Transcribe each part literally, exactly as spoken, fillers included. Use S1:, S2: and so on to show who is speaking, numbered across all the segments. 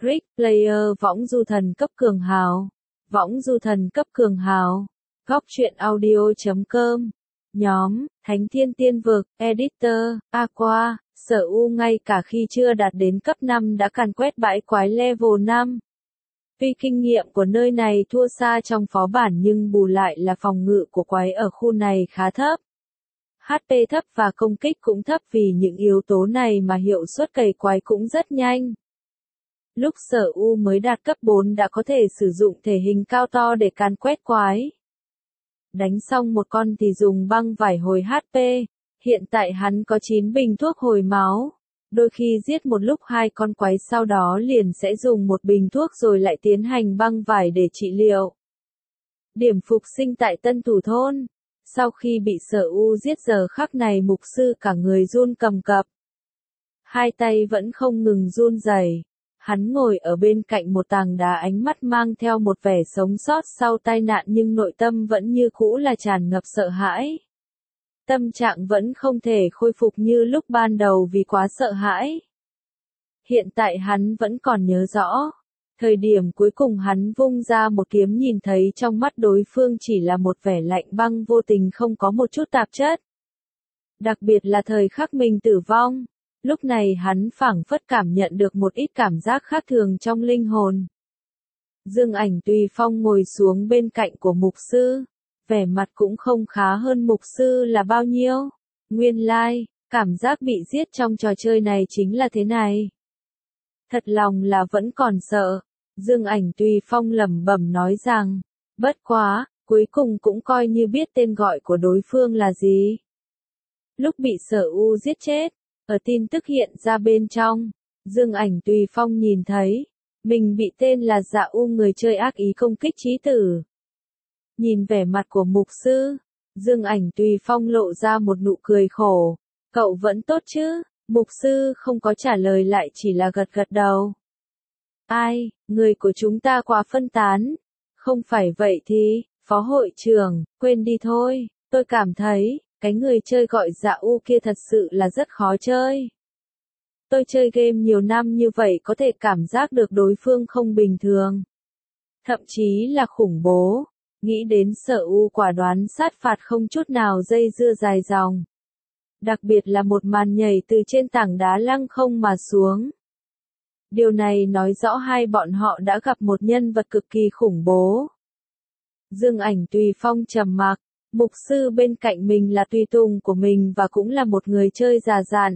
S1: Rick Player võng du thần cấp cường hào. Võng du thần cấp cường hào. Góc truyện audio chấm com. Nhóm, Thánh Thiên Tiên Vực, Editor, Aqua, Sở U ngay cả khi chưa đạt đến cấp năm đã càn quét bãi quái level năm. Tuy kinh nghiệm của nơi này thua xa trong phó bản nhưng bù lại là phòng ngự của quái ở khu này khá thấp. hát pê thấp và công kích cũng thấp vì những yếu tố này mà hiệu suất cày quái cũng rất nhanh. Lúc Sở U mới đạt cấp bốn đã có thể sử dụng thể hình cao to để càn quét quái. Đánh xong một con thì dùng băng vải hồi hát pê, hiện tại hắn có chín bình thuốc hồi máu. Đôi khi giết một lúc hai con quái sau đó liền sẽ dùng một bình thuốc rồi lại tiến hành băng vải để trị liệu. Điểm phục sinh tại Tân Thủ Thôn. Sau khi bị Sở U giết giờ khắc này mục sư cả người run cầm cập. Hai tay vẫn không ngừng run rẩy. Hắn ngồi ở bên cạnh một tảng đá ánh mắt mang theo một vẻ sống sót sau tai nạn nhưng nội tâm vẫn như cũ là tràn ngập sợ hãi. Tâm trạng vẫn không thể khôi phục như lúc ban đầu vì quá sợ hãi. Hiện tại hắn vẫn còn nhớ rõ. Thời điểm cuối cùng hắn vung ra một kiếm nhìn thấy trong mắt đối phương chỉ là một vẻ lạnh băng vô tình không có một chút tạp chất. Đặc biệt là thời khắc mình tử vong. Lúc này hắn phảng phất cảm nhận được một ít cảm giác khác thường trong linh hồn. Dương Ảnh Tùy Phong ngồi xuống bên cạnh của mục sư. Vẻ mặt cũng không khá hơn mục sư là bao nhiêu. Nguyên lai, like, cảm giác bị giết trong trò chơi này chính là thế này. Thật lòng là vẫn còn sợ. Dương Ảnh Tùy Phong lẩm bẩm nói rằng, bất quá, cuối cùng cũng coi như biết tên gọi của đối phương là gì. Lúc bị Sở U giết chết, ở tin tức hiện ra bên trong, Dương Ảnh Tùy Phong nhìn thấy, mình bị tên là Dạ U người chơi ác ý công kích chí tử. Nhìn vẻ mặt của mục sư, Dương Ảnh Tùy Phong lộ ra một nụ cười khổ. Cậu vẫn tốt chứ? Mục sư không có trả lời lại chỉ là gật gật đầu. Ai, người của chúng ta quá phân tán. Không phải vậy thì, phó hội trưởng, quên đi thôi, tôi cảm thấy, cái người chơi gọi Dạ U kia thật sự là rất khó chơi. Tôi chơi game nhiều năm như vậy có thể cảm giác được đối phương không bình thường. Thậm chí là khủng bố. Nghĩ đến Sở U quả đoán sát phạt không chút nào dây dưa dài dòng. Đặc biệt là một màn nhảy từ trên tảng đá lăng không mà xuống. Điều này nói rõ hai bọn họ đã gặp một nhân vật cực kỳ khủng bố. Dương Ảnh Tùy Phong trầm mặc, mục sư bên cạnh mình là tùy tùng của mình và cũng là một người chơi già dặn.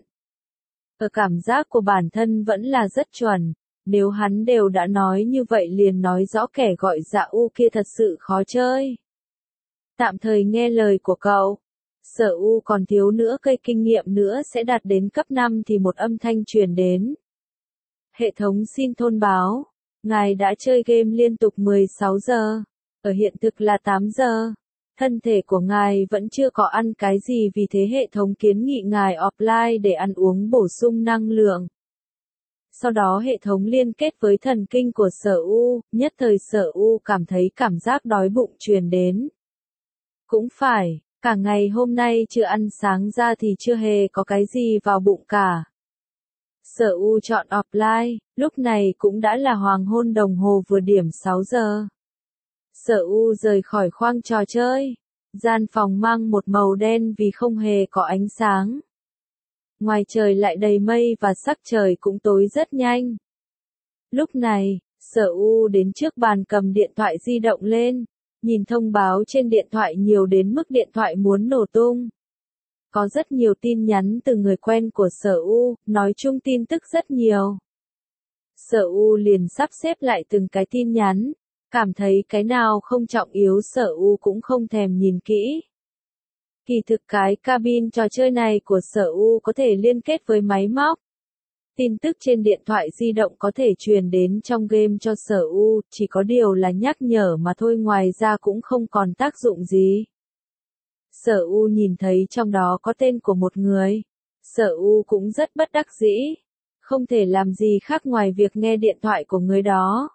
S1: Ở cảm giác của bản thân vẫn là rất chuẩn. Nếu hắn đều đã nói như vậy liền nói rõ kẻ gọi Dạ U kia thật sự khó chơi. Tạm thời nghe lời của cậu. Sở U còn thiếu nữa cây kinh nghiệm nữa sẽ đạt đến cấp năm thì một âm thanh truyền đến. Hệ thống xin thông báo. Ngài đã chơi game liên tục mười sáu giờ. Ở hiện thực là tám giờ. Thân thể của ngài vẫn chưa có ăn cái gì vì thế hệ thống kiến nghị ngài offline để ăn uống bổ sung năng lượng. Sau đó hệ thống liên kết với thần kinh của Sở U, nhất thời Sở U cảm thấy cảm giác đói bụng truyền đến. Cũng phải, cả ngày hôm nay chưa ăn sáng ra thì chưa hề có cái gì vào bụng cả. Sở U chọn offline, lúc này cũng đã là hoàng hôn đồng hồ vừa điểm sáu giờ. Sở U rời khỏi khoang trò chơi. Gian phòng mang một màu đen vì không hề có ánh sáng. Ngoài trời lại đầy mây và sắc trời cũng tối rất nhanh. Lúc này, Sở U đến trước bàn cầm điện thoại di động lên, nhìn thông báo trên điện thoại nhiều đến mức điện thoại muốn nổ tung. Có rất nhiều tin nhắn từ người quen của Sở U, nói chung tin tức rất nhiều. Sở U liền sắp xếp lại từng cái tin nhắn, cảm thấy cái nào không trọng yếu Sở U cũng không thèm nhìn kỹ. Kỳ thực cái cabin trò chơi này của Sở U có thể liên kết với máy móc. Tin tức trên điện thoại di động có thể truyền đến trong game cho Sở U, chỉ có điều là nhắc nhở mà thôi ngoài ra cũng không còn tác dụng gì. Sở U nhìn thấy trong đó có tên của một người. Sở U cũng rất bất đắc dĩ. Không thể làm gì khác ngoài việc nghe điện thoại của người đó.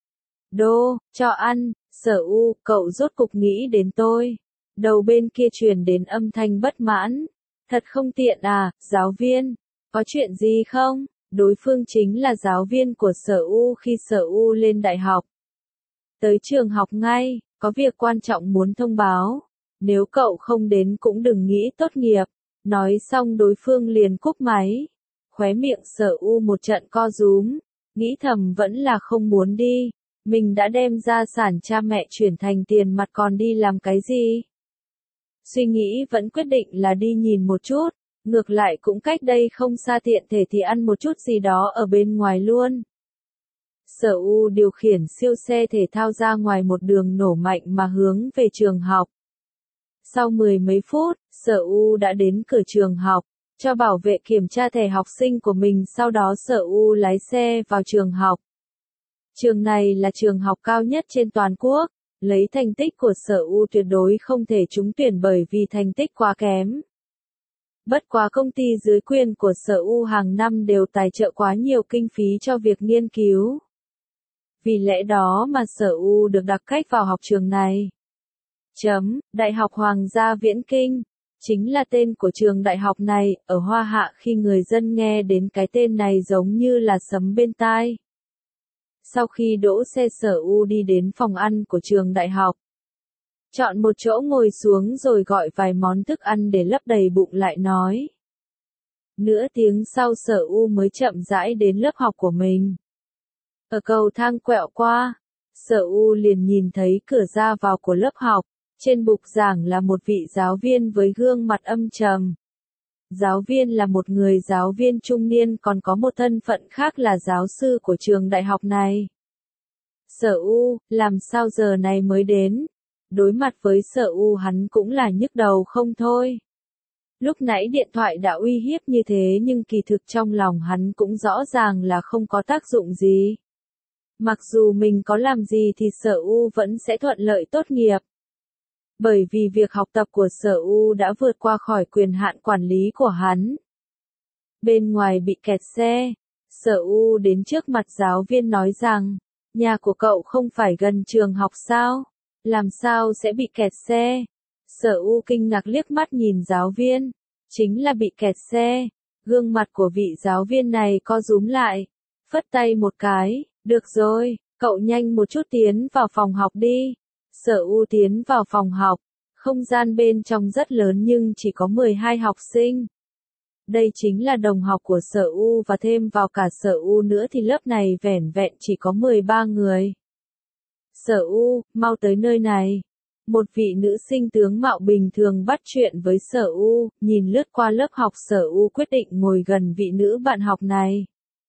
S1: Đô, cho ăn, Sở U, cậu rốt cục nghĩ đến tôi. Đầu bên kia truyền đến âm thanh bất mãn. Thật không tiện à, giáo viên. Có chuyện gì không? Đối phương chính là giáo viên của Sở U khi Sở U lên đại học. Tới trường học ngay, có việc quan trọng muốn thông báo. Nếu cậu không đến cũng đừng nghĩ tốt nghiệp. Nói xong đối phương liền cúp máy. Khóe miệng Sở U một trận co rúm. Nghĩ thầm vẫn là không muốn đi. Mình đã đem gia sản cha mẹ chuyển thành tiền mặt còn đi làm cái gì? Suy nghĩ vẫn quyết định là đi nhìn một chút. Ngược lại cũng cách đây không xa, tiện thể thì ăn một chút gì đó ở bên ngoài luôn. Sở U điều khiển siêu xe thể thao ra ngoài một đường nổ mạnh mà hướng về trường học. Sau mười mấy phút, Sở U đã đến cửa trường học, cho bảo vệ kiểm tra thẻ học sinh của mình, sau đó Sở U lái xe vào trường học. Trường này là trường học cao nhất trên toàn quốc, lấy thành tích của Sở U tuyệt đối không thể trúng tuyển bởi vì thành tích quá kém. Bất quá công ty dưới quyền của Sở U hàng năm đều tài trợ quá nhiều kinh phí cho việc nghiên cứu. Vì lẽ đó mà Sở U được đặc cách vào học trường này. Chấm, Đại học Hoàng gia Viễn Kinh, chính là tên của trường đại học này, ở Hoa Hạ khi người dân nghe đến cái tên này giống như là sấm bên tai. Sau khi đỗ xe Sở U đi đến phòng ăn của trường đại học. Chọn một chỗ ngồi xuống rồi gọi vài món thức ăn để lấp đầy bụng lại nói. Nửa tiếng sau Sở U mới chậm rãi đến lớp học của mình. Ở cầu thang quẹo qua, Sở U liền nhìn thấy cửa ra vào của lớp học. Trên bục giảng là một vị giáo viên với gương mặt âm trầm. Giáo viên là một người giáo viên trung niên, còn có một thân phận khác là giáo sư của trường đại học này. Sở U, làm sao giờ này mới đến? Đối mặt với Sở U hắn cũng là nhức đầu không thôi. Lúc nãy điện thoại đã uy hiếp như thế nhưng kỳ thực trong lòng hắn cũng rõ ràng là không có tác dụng gì. Mặc dù mình có làm gì thì Sở U vẫn sẽ thuận lợi tốt nghiệp. Bởi vì việc học tập của Sở U đã vượt qua khỏi quyền hạn quản lý của hắn. Bên ngoài bị kẹt xe, Sở U đến trước mặt giáo viên nói rằng, nhà của cậu không phải gần trường học sao? Làm sao sẽ bị kẹt xe? Sở U kinh ngạc liếc mắt nhìn giáo viên, chính là bị kẹt xe. Gương mặt của vị giáo viên này co rúm lại, phất tay một cái, được rồi, cậu nhanh một chút tiến vào phòng học đi. Sở U tiến vào phòng học, không gian bên trong rất lớn nhưng chỉ có mười hai học sinh. Đây chính là đồng học của Sở U và thêm vào cả Sở U nữa thì lớp này vẻn vẹn chỉ có mười ba người. Sở U, mau tới nơi này. Một vị nữ sinh tướng mạo bình thường bắt chuyện với Sở U, nhìn lướt qua lớp học Sở U quyết định ngồi gần vị nữ bạn học này.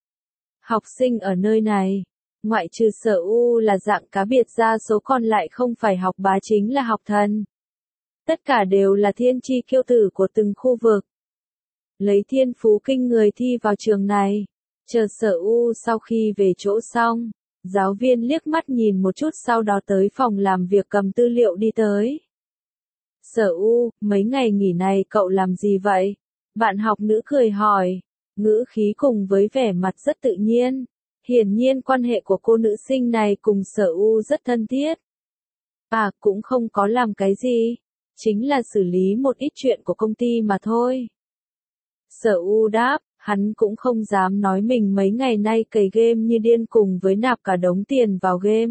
S1: Học sinh ở nơi này, ngoại trừ Sở U là dạng cá biệt ra số còn lại không phải học bá chính là học thần. Tất cả đều là thiên chi kiêu tử của từng khu vực. Lấy thiên phú kinh người thi vào trường này. Chờ Sở U sau khi về chỗ xong, giáo viên liếc mắt nhìn một chút sau đó tới phòng làm việc cầm tư liệu đi tới. Sở U, mấy ngày nghỉ này cậu làm gì vậy? Bạn học nữ cười hỏi, ngữ khí cùng với vẻ mặt rất tự nhiên. Hiển nhiên quan hệ của cô nữ sinh này cùng Sở U rất thân thiết. À, cũng không có làm cái gì. Chính là xử lý một ít chuyện của công ty mà thôi. Sở U đáp, hắn cũng không dám nói mình mấy ngày nay cày game như điên cùng với nạp cả đống tiền vào game.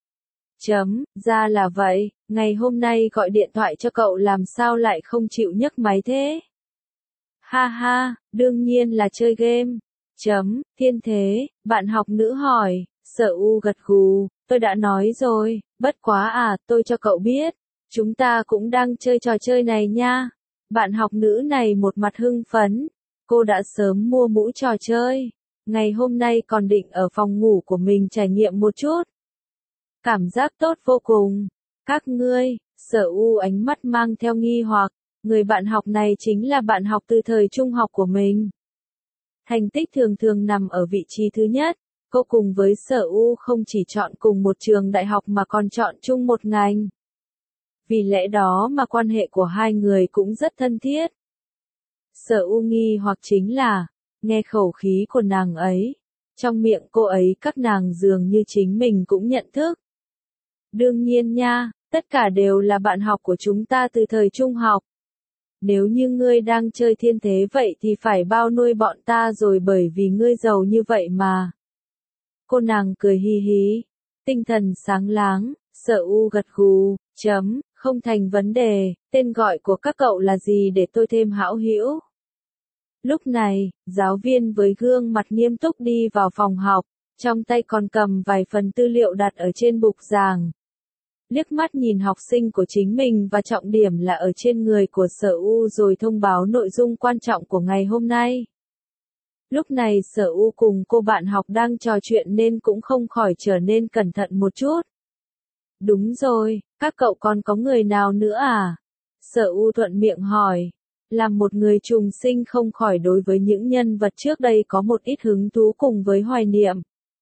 S1: Chấm, ra là vậy, ngày hôm nay gọi điện thoại cho cậu làm sao lại không chịu nhấc máy thế? Ha ha, đương nhiên là chơi game. Chấm, thiên thế, bạn học nữ hỏi, Sở U gật gù, tôi đã nói rồi, bất quá à, tôi cho cậu biết, chúng ta cũng đang chơi trò chơi này nha. Bạn học nữ này một mặt hưng phấn, cô đã sớm mua mũ trò chơi, ngày hôm nay còn định ở phòng ngủ của mình trải nghiệm một chút. Cảm giác tốt vô cùng. Các ngươi, Sở U ánh mắt mang theo nghi hoặc, người bạn học này chính là bạn học từ thời trung học của mình. Thành tích thường thường nằm ở vị trí thứ nhất, cô cùng với Sở U không chỉ chọn cùng một trường đại học mà còn chọn chung một ngành. Vì lẽ đó mà quan hệ của hai người cũng rất thân thiết. Sở U nghi hoặc chính là, nghe khẩu khí của nàng ấy, trong miệng cô ấy các nàng dường như chính mình cũng nhận thức. Đương nhiên nha, tất cả đều là bạn học của chúng ta từ thời trung học. Nếu như ngươi đang chơi thiên thế vậy thì phải bao nuôi bọn ta rồi bởi vì ngươi giàu như vậy mà. Cô nàng cười hi hí, tinh thần sáng láng, Sở U gật gù, chấm, không thành vấn đề, tên gọi của các cậu là gì để tôi thêm hão hữu. Lúc này, giáo viên với gương mặt nghiêm túc đi vào phòng học, trong tay còn cầm vài phần tư liệu đặt ở trên bục giảng. Liếc mắt nhìn học sinh của chính mình và trọng điểm là ở trên người của Sở U rồi thông báo nội dung quan trọng của ngày hôm nay. Lúc này Sở U cùng cô bạn học đang trò chuyện nên cũng không khỏi trở nên cẩn thận một chút. Đúng rồi, các cậu còn có người nào nữa à? Sở U thuận miệng hỏi. Làm một người trùng sinh không khỏi đối với những nhân vật trước đây có một ít hứng thú cùng với hoài niệm.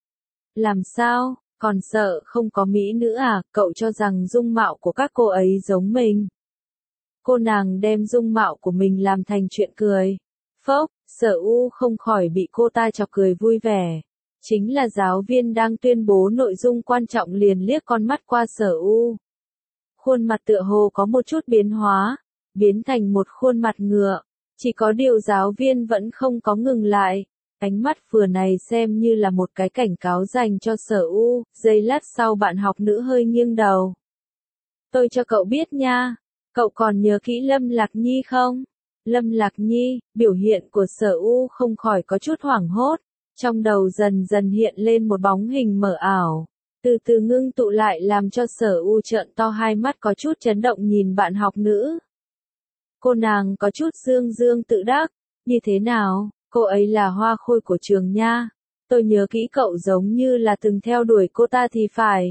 S1: Làm sao, còn sợ không có mỹ nữ à, cậu cho rằng dung mạo của các cô ấy giống mình. Cô nàng đem dung mạo của mình làm thành chuyện cười. Phốc, Sở U không khỏi bị cô ta chọc cười vui vẻ. Chính là giáo viên đang tuyên bố nội dung quan trọng liền liếc con mắt qua Sở U. Khuôn mặt tựa hồ có một chút biến hóa, biến thành một khuôn mặt ngựa. Chỉ có điều giáo viên vẫn không có ngừng lại. Ánh mắt vừa này xem như là một cái cảnh cáo dành cho Sở U. Giây lát sau bạn học nữ hơi nghiêng đầu. Tôi cho cậu biết nha, cậu còn nhớ kỹ Lâm Lạc Nhi không? Lâm Lạc Nhi, biểu hiện của Sở U không khỏi có chút hoảng hốt. Trong đầu dần dần hiện lên một bóng hình mờ ảo. Từ từ ngưng tụ lại làm cho Sở U trợn to hai mắt có chút chấn động nhìn bạn học nữ. Cô nàng có chút dương dương tự đắc. Như thế nào, cô ấy là hoa khôi của trường nha. Tôi nhớ kỹ cậu giống như là từng theo đuổi cô ta thì phải.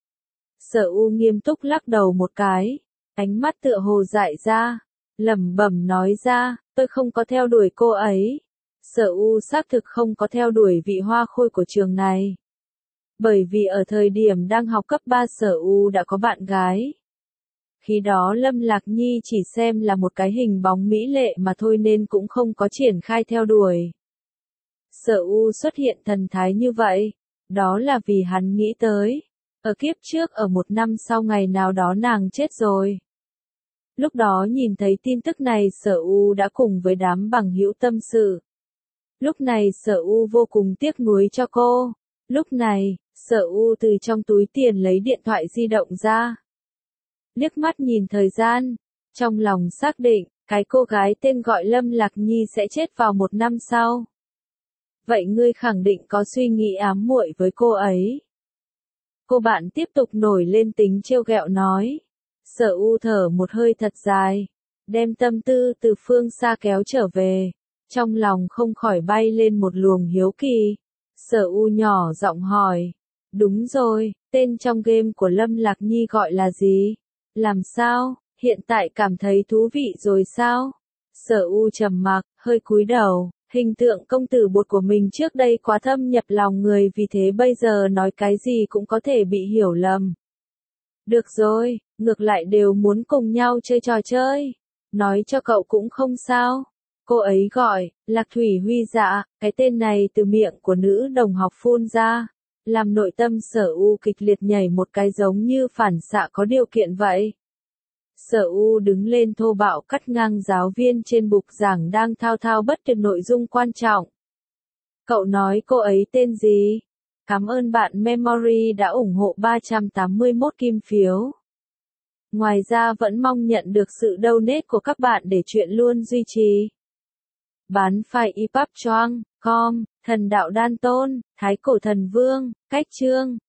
S1: Sở U nghiêm túc lắc đầu một cái. Ánh mắt tựa hồ dại ra. Lẩm bẩm nói ra, tôi không có theo đuổi cô ấy. Sở U xác thực không có theo đuổi vị hoa khôi của trường này. Bởi vì ở thời điểm đang học cấp ba Sở U đã có bạn gái. Khi đó Lâm Lạc Nhi chỉ xem là một cái hình bóng mỹ lệ mà thôi nên cũng không có triển khai theo đuổi. Sở U xuất hiện thần thái như vậy, đó là vì hắn nghĩ tới. Ở kiếp trước ở một năm sau ngày nào đó nàng chết rồi. Lúc đó nhìn thấy tin tức này Sở U đã cùng với đám bằng hữu tâm sự. Lúc này Sở U vô cùng tiếc nuối cho cô. Lúc này, Sở U từ trong túi tiền lấy điện thoại di động ra. Liếc mắt nhìn thời gian, trong lòng xác định, cái cô gái tên gọi Lâm Lạc Nhi sẽ chết vào một năm sau. Vậy ngươi khẳng định có suy nghĩ ám muội với cô ấy. Cô bạn tiếp tục nổi lên tính trêu ghẹo nói. Sở U thở một hơi thật dài, đem tâm tư từ phương xa kéo trở về. Trong lòng không khỏi bay lên một luồng hiếu kỳ. Sở U nhỏ giọng hỏi. Đúng rồi, tên trong game của Lâm Lạc Nhi gọi là gì? Làm sao, hiện tại cảm thấy thú vị rồi sao? Sở U trầm mặc, hơi cúi đầu, hình tượng công tử bột của mình trước đây quá thâm nhập lòng người vì thế bây giờ nói cái gì cũng có thể bị hiểu lầm. Được rồi, ngược lại đều muốn cùng nhau chơi trò chơi. Nói cho cậu cũng không sao. Cô ấy gọi, Lạc Thủy Huy Dạ, cái tên này từ miệng của nữ đồng học phun ra. Làm nội tâm Sở U kịch liệt nhảy một cái giống như phản xạ có điều kiện vậy. Sở U đứng lên thô bạo cắt ngang giáo viên trên bục giảng đang thao thao bất tuyệt nội dung quan trọng. Cậu nói cô ấy tên gì? Cảm ơn bạn Memory đã ủng hộ ba trăm tám mươi mốt kim phiếu. Ngoài ra vẫn mong nhận được sự donate của các bạn để chuyện luôn duy trì. Bán file e pub choang, com, thần đạo đan tôn, thái cổ thần vương, cách chương.